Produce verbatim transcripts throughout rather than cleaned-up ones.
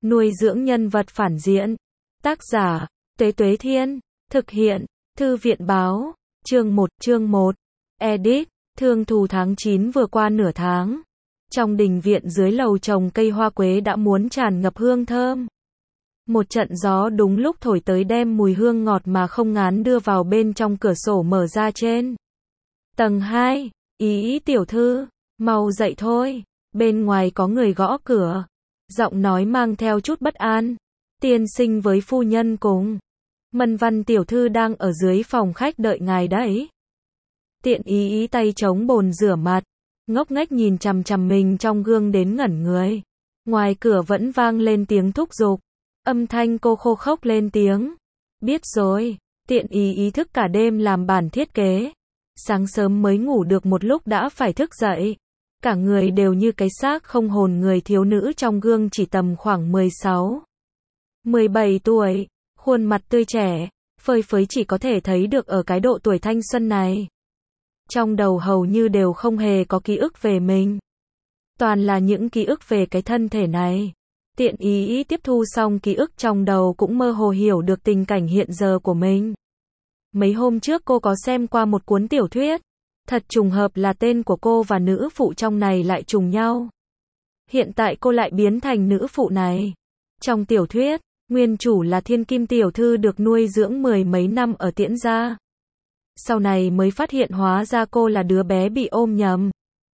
Nuôi dưỡng nhân vật phản diện. Tác giả, Tuế Tuế Thiên. Thực hiện, Thư viện Báo. Chương một, chương một. Edit, Thương thù tháng chín vừa qua nửa tháng. Trong đình viện dưới lầu trồng cây hoa quế đã muốn tràn ngập hương thơm. Một trận gió đúng lúc thổi tới đem mùi hương ngọt mà không ngán đưa vào bên trong cửa sổ mở ra trên. Tầng hai, Ý Ý tiểu thư, mau dậy thôi, bên ngoài có người gõ cửa. Giọng nói mang theo chút bất an. Tiên sinh với phu nhân cùng. Mân Văn tiểu thư đang ở dưới phòng khách đợi ngài đấy. Tiện Ý Ý tay chống bồn rửa mặt, ngốc nghếch nhìn chằm chằm mình trong gương đến ngẩn người. Ngoài cửa vẫn vang lên tiếng thúc giục. Âm thanh cô khô khốc lên tiếng. Biết rồi. Tiện Ý Ý thức cả đêm làm bản thiết kế. Sáng sớm mới ngủ được một lúc đã phải thức dậy. Cả người đều như cái xác không hồn người thiếu nữ trong gương chỉ tầm khoảng mười sáu, mười bảy tuổi. Khuôn mặt tươi trẻ, phơi phới chỉ có thể thấy được ở cái độ tuổi thanh xuân này. Trong đầu hầu như đều không hề có ký ức về mình. Toàn là những ký ức về cái thân thể này. Tiện Ý Ý tiếp thu xong ký ức trong đầu cũng mơ hồ hiểu được tình cảnh hiện giờ của mình. Mấy hôm trước cô có xem qua một cuốn tiểu thuyết. Thật trùng hợp là tên của cô và nữ phụ trong này lại trùng nhau. Hiện tại cô lại biến thành nữ phụ này. Trong tiểu thuyết, nguyên chủ là thiên kim tiểu thư được nuôi dưỡng mười mấy năm ở Tiễn gia. Sau này mới phát hiện hóa ra cô là đứa bé bị ôm nhầm.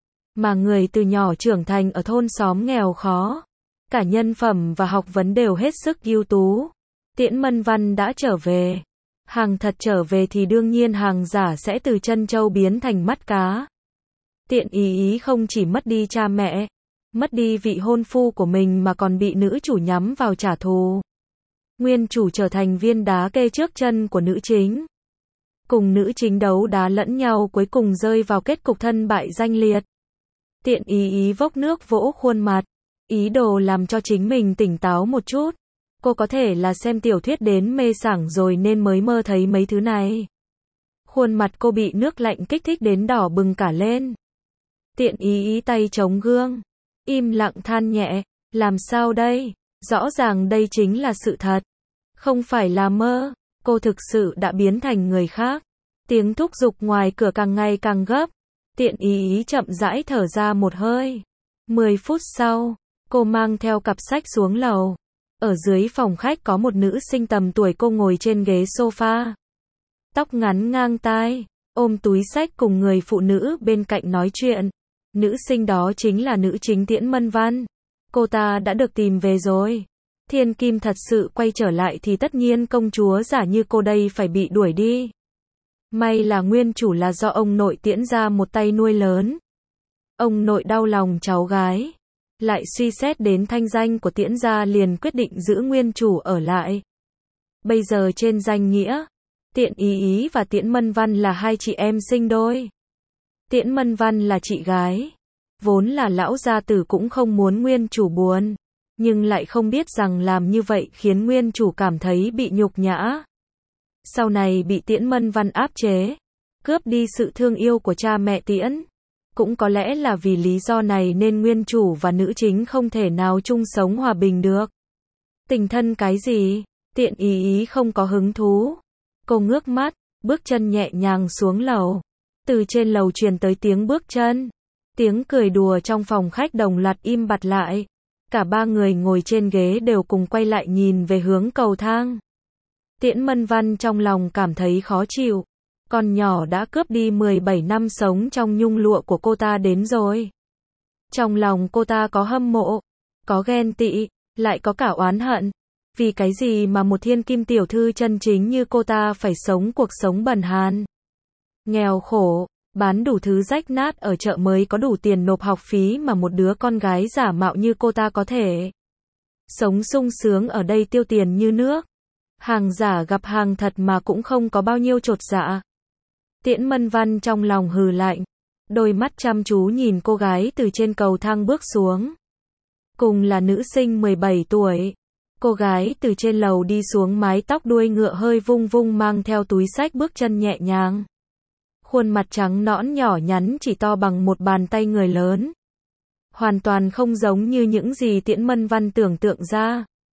Mà người từ nhỏ trưởng thành ở thôn xóm nghèo khó. Cả nhân phẩm và học vấn đều hết sức ưu tú. Tiễn Mân Văn đã trở về. Hàng thật trở về thì đương nhiên hàng giả sẽ từ chân châu biến thành mắt cá. Tiện Ý Ý không chỉ mất đi cha mẹ, mất đi vị hôn phu của mình mà còn bị nữ chủ nhắm vào trả thù. Nguyên chủ trở thành viên đá kê trước chân của nữ chính. Cùng nữ chính đấu đá lẫn nhau cuối cùng rơi vào kết cục thân bại danh liệt. Tiện Ý Ý vốc nước vỗ khuôn mặt, ý đồ làm cho chính mình tỉnh táo một chút. Cô có thể là xem tiểu thuyết đến mê sảng rồi nên mới mơ thấy mấy thứ này. Khuôn mặt cô bị nước lạnh kích thích đến đỏ bừng cả lên. Tiện Ý Ý tay chống gương, im lặng than nhẹ, làm sao đây? Rõ ràng đây chính là sự thật. Không phải là mơ, cô thực sự đã biến thành người khác. Tiếng thúc giục ngoài cửa càng ngày càng gấp. Tiện Ý Ý chậm rãi thở ra một hơi. Mười phút sau, cô mang theo cặp sách xuống lầu. Ở dưới phòng khách có một nữ sinh tầm tuổi cô ngồi trên ghế sofa. Tóc ngắn ngang tai, ôm túi sách cùng người phụ nữ bên cạnh nói chuyện. Nữ sinh đó chính là nữ chính Tiễn Mân Văn. Cô ta đã được tìm về rồi. Thiên kim thật sự quay trở lại thì tất nhiên công chúa giả như cô đây phải bị đuổi đi. May là nguyên chủ là do ông nội Tiễn gia một tay nuôi lớn. Ông nội đau lòng cháu gái. Lại suy xét đến thanh danh của Tiễn gia liền quyết định giữ nguyên chủ ở lại. Bây giờ trên danh nghĩa, Tiện Ý Ý và Tiễn Mân Văn là hai chị em sinh đôi. Tiễn Mân Văn là chị gái. Vốn là lão gia tử cũng không muốn nguyên chủ buồn. Nhưng lại không biết rằng làm như vậy khiến nguyên chủ cảm thấy bị nhục nhã. Sau này bị Tiễn Mân Văn áp chế, cướp đi sự thương yêu của cha mẹ Tiễn. Cũng có lẽ là vì lý do này nên nguyên chủ và nữ chính không thể nào chung sống hòa bình được. Tình thân cái gì? Tiện Ý Ý không có hứng thú. Cô ngước mắt, bước chân nhẹ nhàng xuống lầu. Từ trên lầu truyền tới tiếng bước chân. Tiếng cười đùa trong phòng khách đồng loạt im bặt lại. Cả ba người ngồi trên ghế đều cùng quay lại nhìn về hướng cầu thang. Tiễn Mân Văn trong lòng cảm thấy khó chịu. Con nhỏ đã cướp đi mười bảy năm sống trong nhung lụa của cô ta đến rồi. Trong lòng cô ta có hâm mộ, có ghen tị, lại có cả oán hận. Vì cái gì mà một thiên kim tiểu thư chân chính như cô ta phải sống cuộc sống bần hàn, nghèo khổ, bán đủ thứ rách nát ở chợ mới có đủ tiền nộp học phí mà một đứa con gái giả mạo như cô ta có thể sống sung sướng ở đây tiêu tiền như nước. Hàng giả gặp hàng thật mà cũng không có bao nhiêu chột dạ. Tiễn Mân Văn trong lòng hừ lạnh, đôi mắt chăm chú nhìn cô gái từ trên cầu thang bước xuống. Cùng là nữ sinh mười bảy tuổi. Cô gái từ trên lầu đi xuống mái tóc đuôi ngựa hơi vung vung mang theo túi sách bước chân nhẹ nhàng. Khuôn mặt trắng nõn nhỏ nhắn chỉ to bằng một bàn tay người lớn. Hoàn toàn không giống như những gì Tiễn Mân Văn tưởng tượng ra.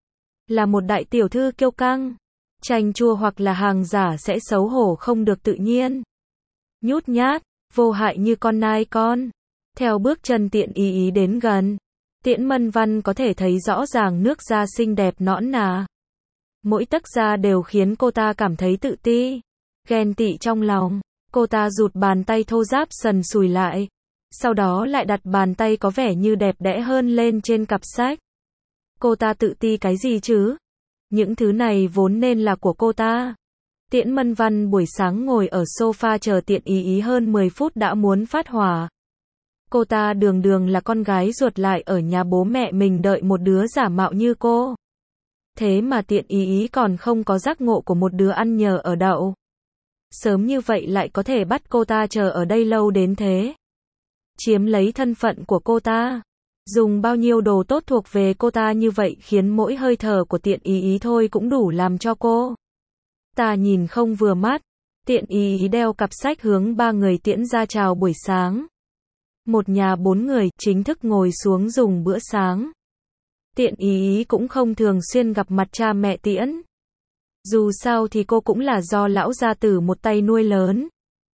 Là một đại tiểu thư kiêu căng, chanh chua hoặc là hàng giả sẽ xấu hổ không được tự nhiên. Nhút nhát, vô hại như con nai con. Theo bước chân Tiện Ý Ý đến gần, Tiễn Mân Văn có thể thấy rõ ràng nước da xinh đẹp nõn nà. Mỗi tấc da đều khiến cô ta cảm thấy tự ti, ghen tị trong lòng. Cô ta rụt bàn tay thô ráp sần sùi lại, sau đó lại đặt bàn tay có vẻ như đẹp đẽ hơn lên trên cặp sách. Cô ta tự ti cái gì chứ? Những thứ này vốn nên là của cô ta. Tiễn Mân Văn buổi sáng ngồi ở sofa chờ Tiện Ý Ý hơn mười phút đã muốn phát hỏa. Cô ta đường đường là con gái ruột lại ở nhà bố mẹ mình đợi một đứa giả mạo như cô. Thế mà Tiện Ý Ý còn không có giác ngộ của một đứa ăn nhờ ở đậu. Sớm như vậy lại có thể bắt cô ta chờ ở đây lâu đến thế. Chiếm lấy thân phận của cô ta. Dùng bao nhiêu đồ tốt thuộc về cô ta như vậy khiến mỗi hơi thở của Tiện Ý Ý thôi cũng đủ làm cho cô ta nhìn không vừa mắt. Tiện Ý Ý đeo cặp sách hướng ba người Tiễn ra chào buổi sáng. Một nhà bốn người chính thức ngồi xuống dùng bữa sáng. Tiện Ý Ý cũng không thường xuyên gặp mặt cha mẹ Tiễn. Dù sao thì cô cũng là do lão gia tử một tay nuôi lớn.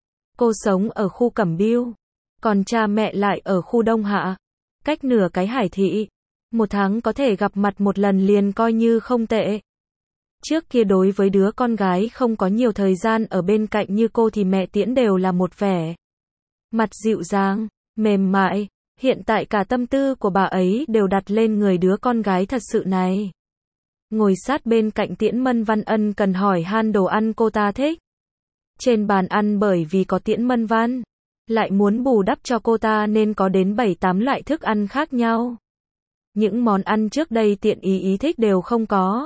Cô sống ở khu Cẩm Biêu, còn cha mẹ lại ở khu Đông Hạ, cách nửa cái Hải Thị. Một tháng có thể gặp mặt một lần liền coi như không tệ. Trước kia đối với đứa con gái không có nhiều thời gian ở bên cạnh như cô thì mẹ Tiễn đều là một vẻ mặt dịu dàng, mềm mại. Hiện tại cả tâm tư của bà ấy đều đặt lên người đứa con gái thật sự này. Ngồi sát bên cạnh Tiễn Mân Văn ân cần hỏi han đồ ăn cô ta thích. Trên bàn ăn bởi vì có Tiễn Mân Văn, lại muốn bù đắp cho cô ta nên có đến bảy tám loại thức ăn khác nhau. Những món ăn trước đây Tiện Ý Ý thích đều không có.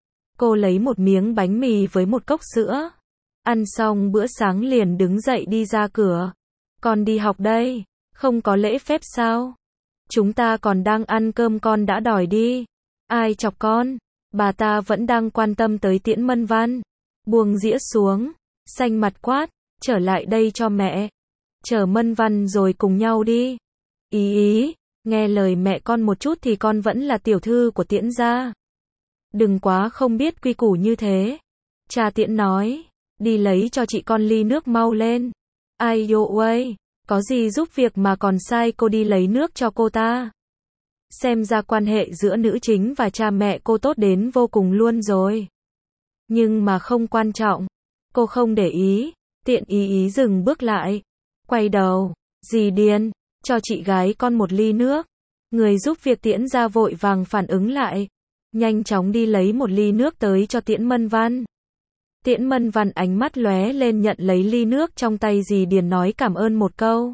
Cô lấy một miếng bánh mì với một cốc sữa. Ăn xong bữa sáng liền đứng dậy đi ra cửa. Con đi học đây, không có lễ phép sao? Chúng ta còn đang ăn cơm con đã đòi đi. Ai chọc con? Bà ta vẫn đang quan tâm tới Tiễn Mân Văn. Buông dĩa xuống, xanh mặt quát, trở lại đây cho mẹ. Chở Mân Văn rồi cùng nhau đi. Ý Ý, nghe lời mẹ con một chút thì con vẫn là tiểu thư của Tiễn gia. Đừng quá không biết quy củ như thế. Cha Tiễn nói, đi lấy cho chị con ly nước mau lên. Ai dô uây, có gì giúp việc mà còn sai cô đi lấy nước cho cô ta. Xem ra quan hệ giữa nữ chính và cha mẹ cô tốt đến vô cùng luôn rồi. Nhưng mà không quan trọng. Cô không để ý. Tiện Ý Ý dừng bước lại. Quay đầu. Dì điên. Cho chị gái con một ly nước. Người giúp việc Tiễn ra vội vàng phản ứng lại. Nhanh chóng đi lấy một ly nước tới cho Tiễn Mân Văn. Tiễn Mân Văn ánh mắt lóe lên nhận lấy ly nước trong tay dì điền nói cảm ơn một câu.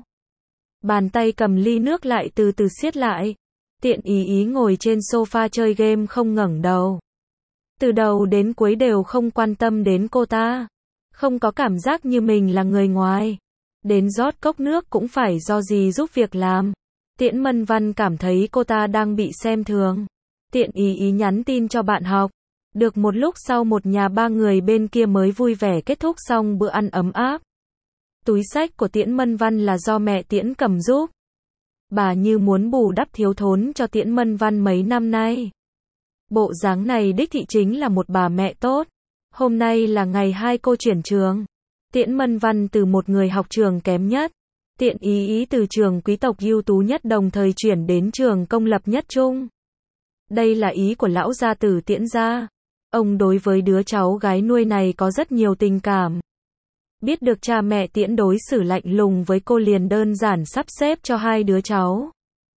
Bàn tay cầm ly nước lại từ từ siết lại. Tiện Ý Ý ngồi trên sofa chơi game không ngẩng đầu. Từ đầu đến cuối đều không quan tâm đến cô ta. Không có cảm giác như mình là người ngoài. Đến rót cốc nước cũng phải do dì giúp việc làm. Tiễn Mân Văn cảm thấy cô ta đang bị xem thường. Tiện Ý Ý nhắn tin cho bạn học. Được một lúc sau một nhà ba người bên kia mới vui vẻ kết thúc xong bữa ăn ấm áp. Túi xách của Tiễn Mân Văn là do mẹ Tiễn cầm giúp. Bà như muốn bù đắp thiếu thốn cho Tiễn Mân Văn mấy năm nay. Bộ dáng này đích thị chính là một bà mẹ tốt. Hôm nay là ngày hai cô chuyển trường. Tiễn Mân Văn từ một người học trường kém nhất. Tiện Ý Ý từ trường quý tộc ưu tú nhất đồng thời chuyển đến trường công lập nhất chung. Đây là ý của lão gia tử Tiễn gia. Ông đối với đứa cháu gái nuôi này có rất nhiều tình cảm. Biết được cha mẹ Tiễn đối xử lạnh lùng với cô liền đơn giản sắp xếp cho hai đứa cháu.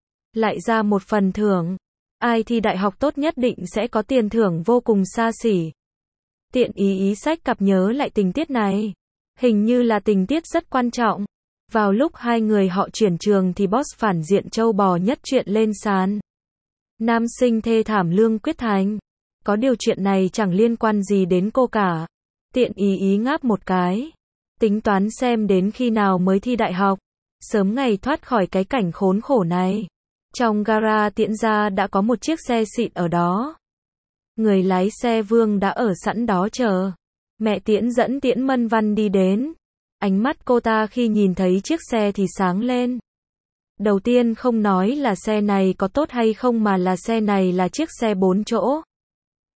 Lại ra một phần thưởng. Ai thi đại học tốt nhất định sẽ có tiền thưởng vô cùng xa xỉ. Tiện Ý Ý sách cặp nhớ lại tình tiết này. Hình như là tình tiết rất quan trọng. Vào lúc hai người họ chuyển trường thì boss phản diện trâu bò nhất chuyện lên sàn. Nam sinh thê thảm Lương Quyết Thành. Có điều chuyện này chẳng liên quan gì đến cô cả. Tiện Ý Ý ngáp một cái. Tính toán xem đến khi nào mới thi đại học. Sớm ngày thoát khỏi cái cảnh khốn khổ này. Trong gara Tiễn gia đã có một chiếc xe xịn ở đó. Người lái xe Vương đã ở sẵn đó chờ. Mẹ Tiễn dẫn Tiễn Mân Văn đi đến. Ánh mắt cô ta khi nhìn thấy chiếc xe thì sáng lên. Đầu tiên không nói là xe này có tốt hay không mà là xe này là chiếc xe bốn chỗ.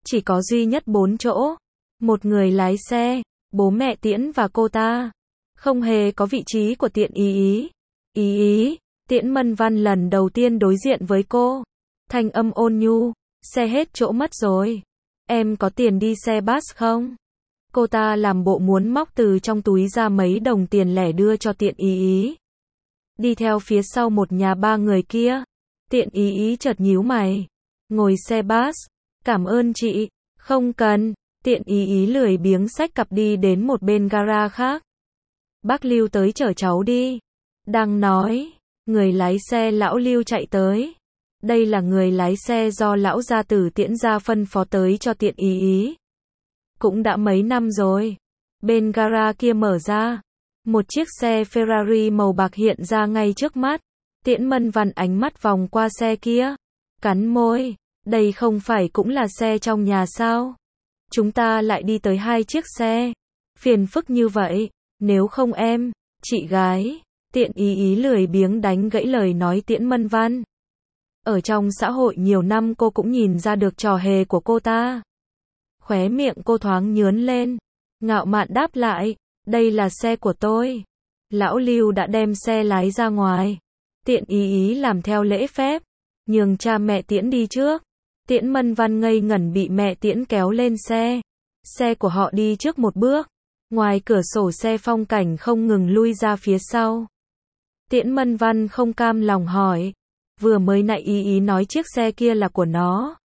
chỉ có duy nhất bốn chỗ. Một người lái xe, bố mẹ Tiễn và cô ta. Không hề có vị trí của Tiện Ý Ý. Ý Ý, Tiễn Mân Văn lần đầu tiên đối diện với cô. Thanh âm ôn nhu, xe hết chỗ mất rồi. Em có tiền đi xe bus không? Cô ta làm bộ muốn móc từ trong túi ra mấy đồng tiền lẻ đưa cho Tiện Ý Ý. Đi theo phía sau một nhà ba người kia. Tiện Ý Ý chợt nhíu mày. Ngồi xe bus. Cảm ơn chị. Không cần. Tiện Ý Ý lười biếng xách cặp đi đến một bên gara khác. Bác Lưu tới chở cháu đi. Đang nói, người lái xe lão Lưu chạy tới. Đây là người lái xe do lão gia tử Tiễn gia phân phó tới cho Tiện Ý Ý. Cũng đã mấy năm rồi. Bên gara kia mở ra. Một chiếc xe Ferrari màu bạc hiện ra ngay trước mắt. Tiễn Mân Văn ánh mắt vòng qua xe kia. Cắn môi. Đây không phải cũng là xe trong nhà sao? Chúng ta lại đi tới hai chiếc xe. Phiền phức như vậy. Nếu không em, chị gái. Tiện Ý Ý lười biếng đánh gãy lời nói Tiễn Mân Văn. Ở trong xã hội nhiều năm cô cũng nhìn ra được trò hề của cô ta. Khóe miệng cô thoáng nhướn lên. Ngạo mạn đáp lại. Đây là xe của tôi. Lão Lưu đã đem xe lái ra ngoài. Tiện Ý Ý làm theo lễ phép. Nhường cha mẹ Tiễn đi trước. Tiễn Mân Văn ngây ngẩn bị mẹ Tiễn kéo lên xe. Xe của họ đi trước một bước. Ngoài cửa sổ xe phong cảnh không ngừng lui ra phía sau. Tiễn Mân Văn không cam lòng hỏi. Vừa mới nãy Ý Ý nói chiếc xe kia là của nó.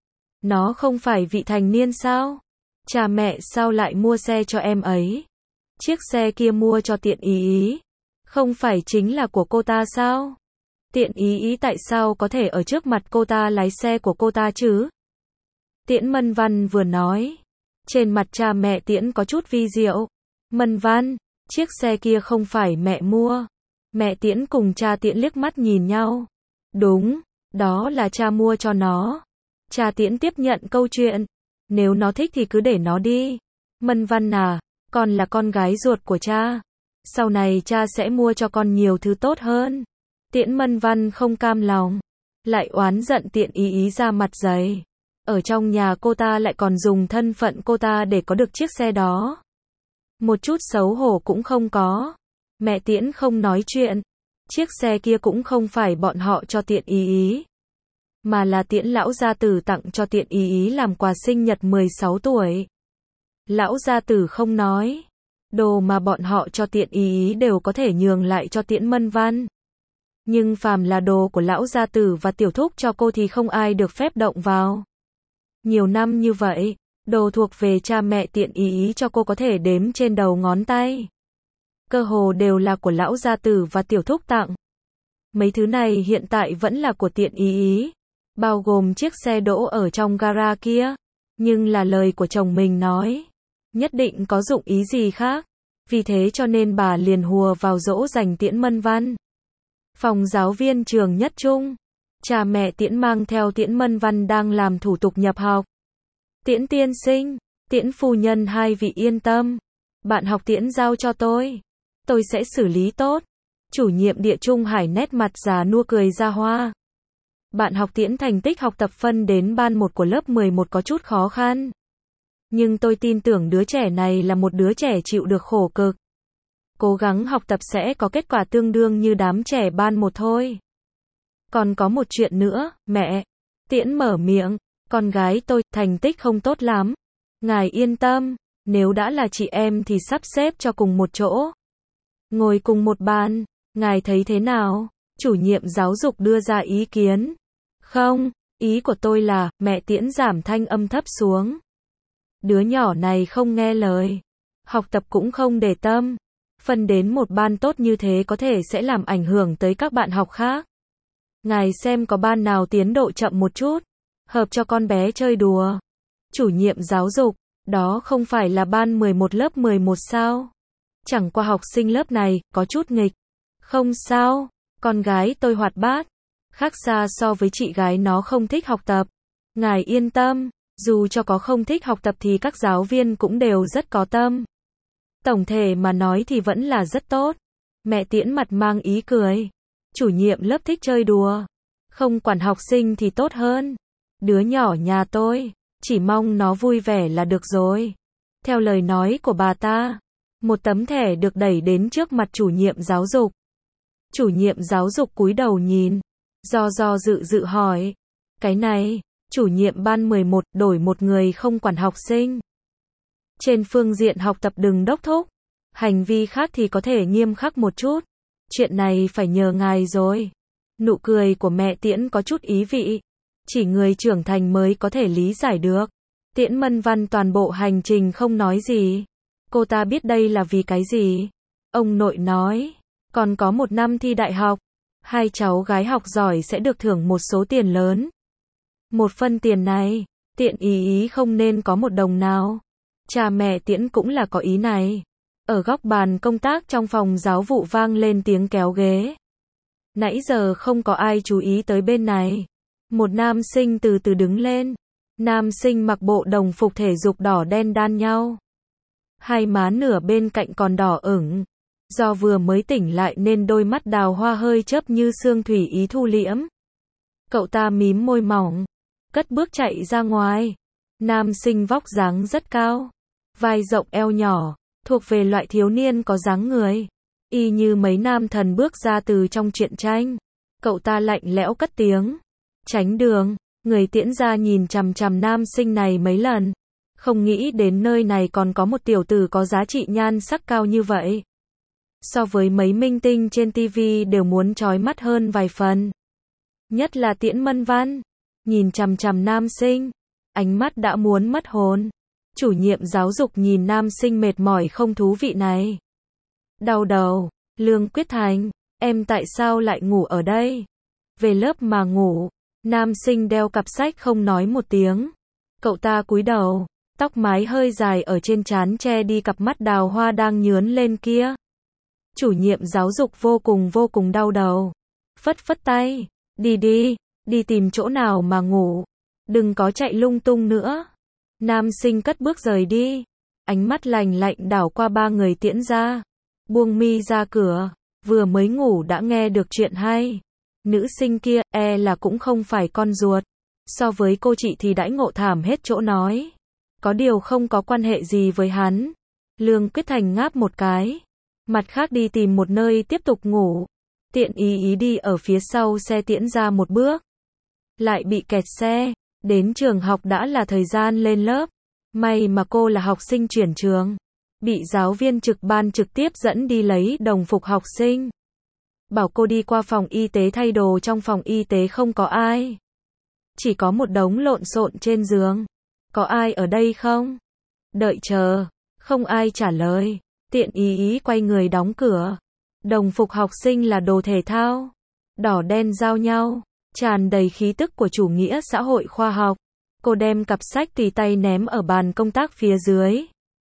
Nó không phải vị thành niên sao? Cha mẹ sao lại mua xe cho em ấy? Chiếc xe kia mua cho Tiện Ý Ý. Không phải chính là của cô ta sao? Tiện Ý Ý tại sao có thể ở trước mặt cô ta lái xe của cô ta chứ? Tiễn Mân Văn vừa nói. Trên mặt cha mẹ Tiễn có chút vi diệu. Mân Văn, chiếc xe kia không phải mẹ mua. Mẹ Tiễn cùng cha Tiễn liếc mắt nhìn nhau. Đúng, đó là cha mua cho nó. Cha Tiễn tiếp nhận câu chuyện. Nếu nó thích thì cứ để nó đi. Mân Văn à, con là con gái ruột của cha. Sau này cha sẽ mua cho con nhiều thứ tốt hơn. Tiễn Mân Văn không cam lòng. Lại oán giận Tiện Ý Ý ra mặt dày. Ở trong nhà cô ta lại còn dùng thân phận cô ta để có được chiếc xe đó. Một chút xấu hổ cũng không có. Mẹ Tiễn không nói chuyện. Chiếc xe kia cũng không phải bọn họ cho Tiện Ý Ý. Mà là Tiễn lão gia tử tặng cho Tiện Ý Ý làm quà sinh nhật mười sáu tuổi. Lão gia tử không nói. Đồ mà bọn họ cho Tiện Ý Ý đều có thể nhường lại cho Tiễn Mân Văn. Nhưng phàm là đồ của lão gia tử và tiểu thúc cho cô thì không ai được phép động vào. Nhiều năm như vậy, đồ thuộc về cha mẹ Tiện Ý Ý cho cô có thể đếm trên đầu ngón tay. Cơ hồ đều là của lão gia tử và tiểu thúc tặng. Mấy thứ này hiện tại vẫn là của Tiện Ý Ý. Bao gồm chiếc xe đỗ ở trong gara kia. Nhưng là lời của chồng mình nói. Nhất định có dụng ý gì khác. Vì thế cho nên bà liền hùa vào dỗ dành Tiễn Mân Văn. Phòng giáo viên trường Nhất Trung. Cha mẹ Tiễn mang theo Tiễn Mân Văn đang làm thủ tục nhập học. Tiễn tiên sinh, Tiễn phu nhân hai vị yên tâm. Bạn học Tiễn giao cho tôi. Tôi sẽ xử lý tốt. Chủ nhiệm địa Trung Hải nét mặt già nua cười ra hoa. Bạn học Tiễn thành tích học tập phân đến ban một của lớp mười một có chút khó khăn. Nhưng tôi tin tưởng đứa trẻ này là một đứa trẻ chịu được khổ cực. Cố gắng học tập sẽ có kết quả tương đương như đám trẻ ban một thôi. Còn có một chuyện nữa, mẹ. Tiễn mở miệng. Con gái tôi, thành tích không tốt lắm. Ngài yên tâm, nếu đã là chị em thì sắp xếp cho cùng một chỗ. Ngồi cùng một bàn, ngài thấy thế nào? Chủ nhiệm giáo dục đưa ra ý kiến. Không, ý của tôi là, mẹ Tiễn giảm thanh âm thấp xuống. Đứa nhỏ này không nghe lời. Học tập cũng không để tâm. Phân đến một ban tốt như thế có thể sẽ làm ảnh hưởng tới các bạn học khác. Ngài xem có ban nào tiến độ chậm một chút. Hợp cho con bé chơi đùa. Chủ nhiệm giáo dục, đó không phải là ban mười một lớp mười một sao? Chẳng qua học sinh lớp này, có chút nghịch. Không sao, con gái tôi hoạt bát. Khác xa so với chị gái nó không thích học tập. Ngài yên tâm, dù cho có không thích học tập thì các giáo viên cũng đều rất có tâm. Tổng thể mà nói thì vẫn là rất tốt. Mẹ Tiễn mặt mang ý cười. Chủ nhiệm lớp thích chơi đùa. Không quản học sinh thì tốt hơn. Đứa nhỏ nhà tôi, chỉ mong nó vui vẻ là được rồi. Theo lời nói của bà ta, một tấm thẻ được đẩy đến trước mặt chủ nhiệm giáo dục. Chủ nhiệm giáo dục cúi đầu nhìn, do do dự dự hỏi, cái này, chủ nhiệm ban mười một đổi một người không quản học sinh. Trên phương diện học tập đừng đốc thúc, hành vi khác thì có thể nghiêm khắc một chút. Chuyện này phải nhờ ngài rồi. Nụ cười của mẹ Tiễn có chút ý vị, chỉ người trưởng thành mới có thể lý giải được. Tiễn Mân Văn toàn bộ hành trình không nói gì. Cô ta biết đây là vì cái gì. Ông nội nói, còn có một năm thi đại học, hai cháu gái học giỏi sẽ được thưởng một số tiền lớn. Một phân tiền này, Tiện ý ý không nên có một đồng nào. Cha mẹ Tiễn cũng là có ý này. Ở góc bàn công tác trong phòng giáo vụ vang lên tiếng kéo ghế. Nãy giờ không có ai chú ý tới bên này. Một nam sinh từ từ đứng lên. Nam sinh mặc bộ đồng phục thể dục đỏ đen đan nhau. Hai má nửa bên cạnh còn đỏ ửng. Do vừa mới tỉnh lại nên đôi mắt đào hoa hơi chớp như sương thủy ý thu liễm. Cậu ta mím môi mỏng, cất bước chạy ra ngoài. Nam sinh vóc dáng rất cao, vai rộng eo nhỏ, thuộc về loại thiếu niên có dáng người, y như mấy nam thần bước ra từ trong truyện tranh. Cậu ta lạnh lẽo cất tiếng, tránh đường. Người Tiễn ra nhìn chằm chằm nam sinh này mấy lần, không nghĩ đến nơi này còn có một tiểu tử có giá trị nhan sắc cao như vậy. So với mấy minh tinh trên ti vi đều muốn chói mắt hơn vài phần. Nhất là Tiễn Mân Văn, nhìn chằm chằm nam sinh, ánh mắt đã muốn mất hồn. Chủ nhiệm giáo dục nhìn nam sinh mệt mỏi không thú vị này. Đau đầu, Lương Quyết Thành, em tại sao lại ngủ ở đây? Về lớp mà ngủ. Nam sinh đeo cặp sách không nói một tiếng. Cậu ta cúi đầu, tóc mái hơi dài ở trên trán che đi cặp mắt đào hoa đang nhướn lên kia. Chủ nhiệm giáo dục vô cùng vô cùng đau đầu. Phất phất tay, đi đi, đi tìm chỗ nào mà ngủ. Đừng có chạy lung tung nữa. Nam sinh cất bước rời đi. Ánh mắt lạnh lạnh đảo qua ba người Tiễn ra. Buông mi ra cửa, vừa mới ngủ đã nghe được chuyện hay. Nữ sinh kia, e là cũng không phải con ruột. So với cô chị thì đãi ngộ thảm hết chỗ nói. Có điều không có quan hệ gì với hắn. Lương Quyết Thành ngáp một cái. Mặt khác đi tìm một nơi tiếp tục ngủ. Tiện ý ý đi ở phía sau xe Tiễn ra một bước. Lại bị kẹt xe. Đến trường học đã là thời gian lên lớp. May mà cô là học sinh chuyển trường. Bị giáo viên trực ban trực tiếp dẫn đi lấy đồng phục học sinh. Bảo cô đi qua phòng y tế thay đồ, trong phòng y tế không có ai. Chỉ có một đống lộn xộn trên giường. Có ai ở đây không? Đợi chờ. Không ai trả lời. Tiện ý ý quay người đóng cửa. Đồng phục học sinh là đồ thể thao. Đỏ đen giao nhau. Tràn đầy khí tức của chủ nghĩa xã hội khoa học. Cô đem cặp sách tùy tay ném ở bàn công tác phía dưới.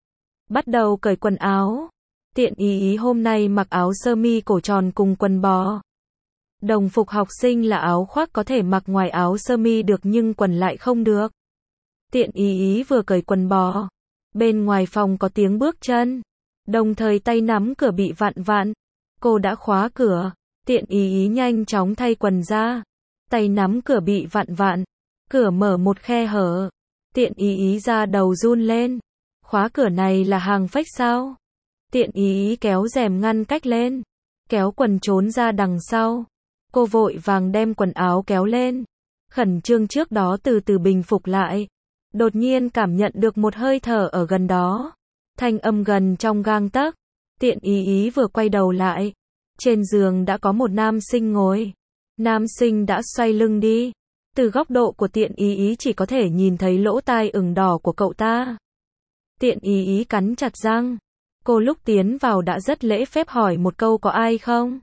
Bắt đầu cởi quần áo. Tiện ý ý hôm nay mặc áo sơ mi cổ tròn cùng quần bò. Đồng phục học sinh là áo khoác có thể mặc ngoài áo sơ mi được nhưng quần lại không được. Tiện ý ý vừa cởi quần bò. Bên ngoài phòng có tiếng bước chân. Đồng thời tay nắm cửa bị vặn vặn. Cô đã khóa cửa. Tiện ý ý nhanh chóng thay quần ra. Tay nắm cửa bị vặn vặn. Cửa mở một khe hở. Tiện ý ý ra đầu run lên. Khóa cửa này là hàng fake sao? Tiện ý ý kéo rèm ngăn cách lên. Kéo quần trốn ra đằng sau. Cô vội vàng đem quần áo kéo lên. Khẩn trương trước đó từ từ bình phục lại. Đột nhiên cảm nhận được một hơi thở ở gần đó. Thanh âm gần trong gang tấc. Tiện ý ý vừa quay đầu lại. Trên giường đã có một nam sinh ngồi. Nam sinh đã xoay lưng đi. Từ góc độ của tiện ý ý chỉ có thể nhìn thấy lỗ tai ửng đỏ của cậu ta. Tiện ý ý cắn chặt răng. Cô lúc tiến vào đã rất lễ phép hỏi một câu có ai không?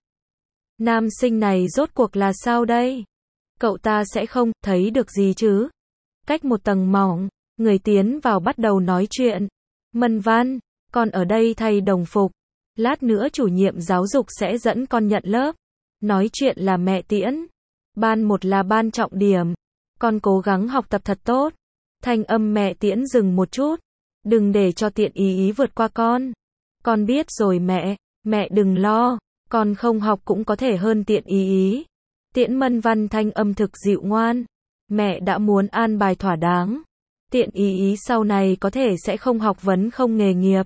Nam sinh này rốt cuộc là sao đây? Cậu ta sẽ không thấy được gì chứ? Cách một tầng mỏng, người tiến vào bắt đầu nói chuyện. Mân Văn, con ở đây thay đồng phục. Lát nữa chủ nhiệm giáo dục sẽ dẫn con nhận lớp. Nói chuyện là mẹ Tiễn. Ban một là ban trọng điểm. Con cố gắng học tập thật tốt. Thanh âm mẹ Tiễn dừng một chút. Đừng để cho tiện ý ý vượt qua con. Con biết rồi mẹ, mẹ đừng lo. Con không học cũng có thể hơn tiện ý ý. Tiễn Mân Văn thanh âm thực dịu ngoan. Mẹ đã muốn an bài thỏa đáng. Tiện ý ý sau này có thể sẽ không học vấn không nghề nghiệp.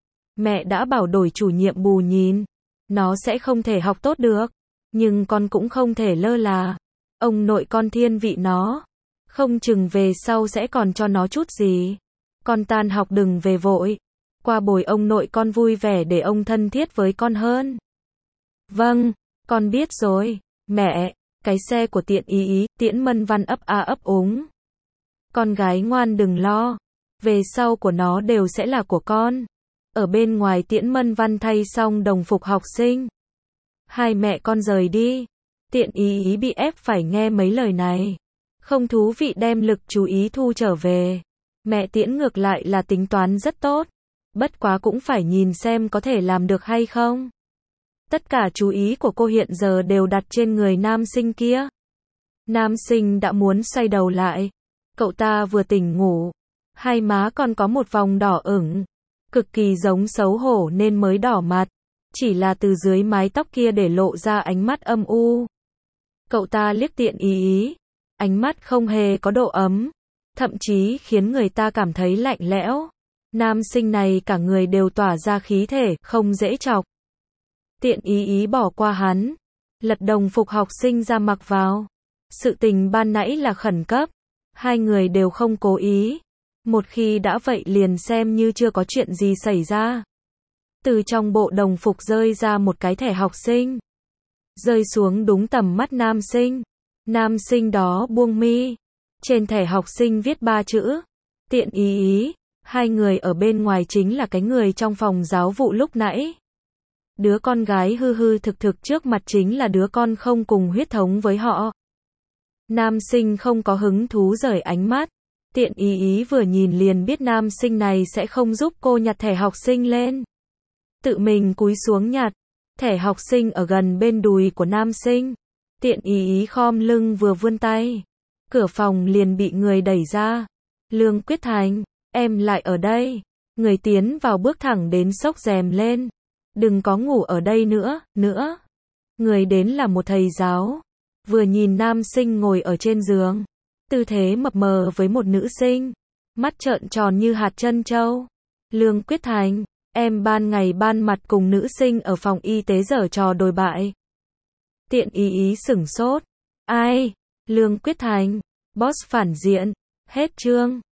Mẹ đã bảo đổi chủ nhiệm bù nhìn. Nó sẽ không thể học tốt được. Nhưng con cũng không thể lơ là. Ông nội con thiên vị nó. Không chừng về sau sẽ còn cho nó chút gì. Con tan học đừng về vội. Qua bồi ông nội con vui vẻ để ông thân thiết với con hơn. Vâng, con biết rồi. Mẹ, cái xe của Tiện ý ý, Tiễn Mân Văn ấp a ấp úng. Con gái ngoan đừng lo. Về sau của nó đều sẽ là của con. Ở bên ngoài Tiễn Mân Văn thay xong đồng phục học sinh. Hai mẹ con rời đi. Tiện ý ý bị ép phải nghe mấy lời này. Không thú vị đem lực chú ý thu trở về. Mẹ Tiễn ngược lại là tính toán rất tốt. Bất quá cũng phải nhìn xem có thể làm được hay không. Tất cả chú ý của cô hiện giờ đều đặt trên người nam sinh kia. Nam sinh đã muốn xoay đầu lại. Cậu ta vừa tỉnh ngủ. Hai má còn có một vòng đỏ ửng. Cực kỳ giống xấu hổ nên mới đỏ mặt. Chỉ là từ dưới mái tóc kia để lộ ra ánh mắt âm u. Cậu ta liếc Tiện ý ý. Ánh mắt không hề có độ ấm. Thậm chí khiến người ta cảm thấy lạnh lẽo. Nam sinh này cả người đều tỏa ra khí thể, không dễ chọc. Tiện ý ý bỏ qua hắn. Lật đồng phục học sinh ra mặc vào. Sự tình ban nãy là khẩn cấp. Hai người đều không cố ý. Một khi đã vậy liền xem như chưa có chuyện gì xảy ra. Từ trong bộ đồng phục rơi ra một cái thẻ học sinh. Rơi xuống đúng tầm mắt nam sinh. Nam sinh đó buông mi. Trên thẻ học sinh viết ba chữ. Tiện ý ý. Hai người ở bên ngoài chính là cái người trong phòng giáo vụ lúc nãy. Đứa con gái hư hư thực thực trước mặt chính là đứa con không cùng huyết thống với họ. Nam sinh không có hứng thú rời ánh mắt. Tiện ý ý vừa nhìn liền biết nam sinh này sẽ không giúp cô nhặt thẻ học sinh lên. Tự mình cúi xuống nhặt. Thẻ học sinh ở gần bên đùi của nam sinh. Tiện ý ý khom lưng vừa vươn tay. Cửa phòng liền bị người đẩy ra. Lương Quyết Thành, em lại ở đây. Người tiến vào bước thẳng đến xốc rèm lên. Đừng có ngủ ở đây nữa, nữa. Người đến là một thầy giáo. Vừa nhìn nam sinh ngồi ở trên giường. Tư thế mập mờ với một nữ sinh. Mắt trợn tròn như hạt trân châu. Lương Quyết Thành, em ban ngày ban mặt cùng nữ sinh ở phòng y tế giở trò đồi bại. Tiện ý ý sửng sốt. Ai? Lương Quyết Thành. Boss phản diện. Hết chương.